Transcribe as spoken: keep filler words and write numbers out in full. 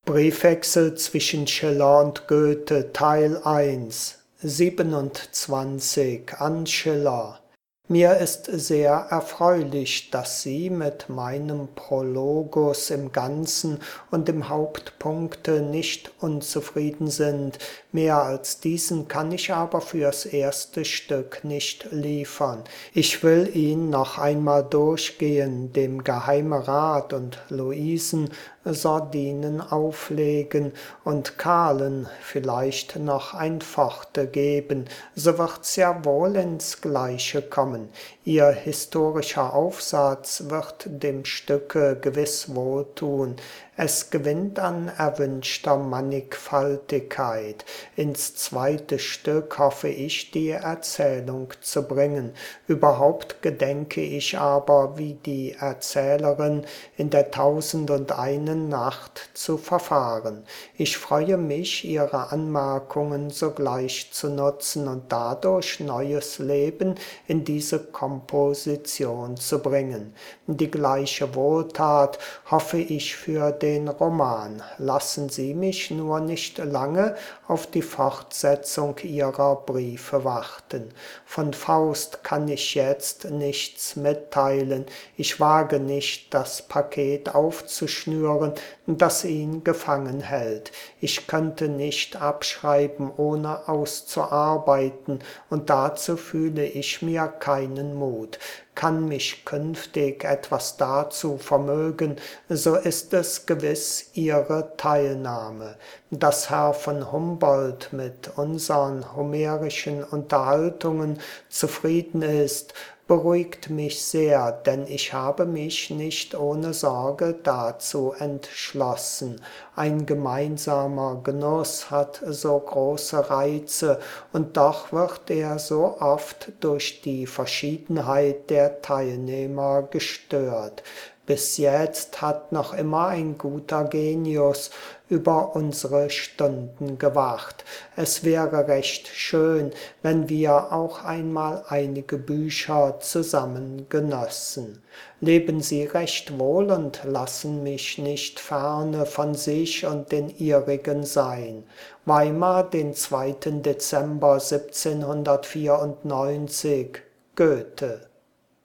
Briefwechsel zwischen Schiller und Goethe, Teil eins, siebenundzwanzig an Schiller. Mir ist sehr erfreulich, dass Sie mit meinem Prologus im Ganzen und im Hauptpunkte nicht unzufrieden sind. Mehr als diesen kann ich aber fürs erste Stück nicht liefern. Ich will ihn noch einmal durchgehen, dem Geheimerat und Luisen Sordinen auflegen und Karlen vielleicht noch ein Pforte geben, so wird's ja wohl ins Gleiche kommen. Ihr historischer Aufsatz wird dem Stücke gewiss wohltun. Es gewinnt an erwünschter Mannigfaltigkeit. Ins zweite Stück hoffe ich, die Erzählung zu bringen. Überhaupt gedenke ich aber, wie die Erzählerin, in der tausendundeinen Nacht zu verfahren. Ich freue mich, ihre Anmerkungen sogleich zu nutzen und dadurch neues Leben in diese Komposition zu bringen. Die gleiche Wohltat hoffe ich für den Roman. Lassen Sie mich nur nicht lange auf die Fortsetzung Ihrer Briefe warten. Von Faust kann ich jetzt nichts mitteilen. Ich wage nicht, das Paket aufzuschnüren, das ihn gefangen hält. Ich könnte nicht abschreiben, ohne auszuarbeiten, und dazu fühle ich mir keinen Mut. Kann mich künftig etwas dazu vermögen, so ist es gewiss Ihre Teilnahme. Dass Herr von Humboldt mit unsern homerischen Unterhaltungen zufrieden ist, beruhigt mich sehr, denn ich habe mich nicht ohne Sorge dazu entschlossen. Ein gemeinsamer Genuss hat so große Reize, und doch wird er so oft durch die Verschiedenheit der Teilnehmer gestört. Bis jetzt hat noch immer ein guter Genius über unsere Stunden gewacht. Es wäre recht schön, wenn wir auch einmal einige Bücher zusammen genössen. Leben Sie recht wohl und lassen mich nicht ferne von sich und den Ihrigen sein. Weimar, den zweiten Dezember siebzehnhundertvierundneunzig, Goethe.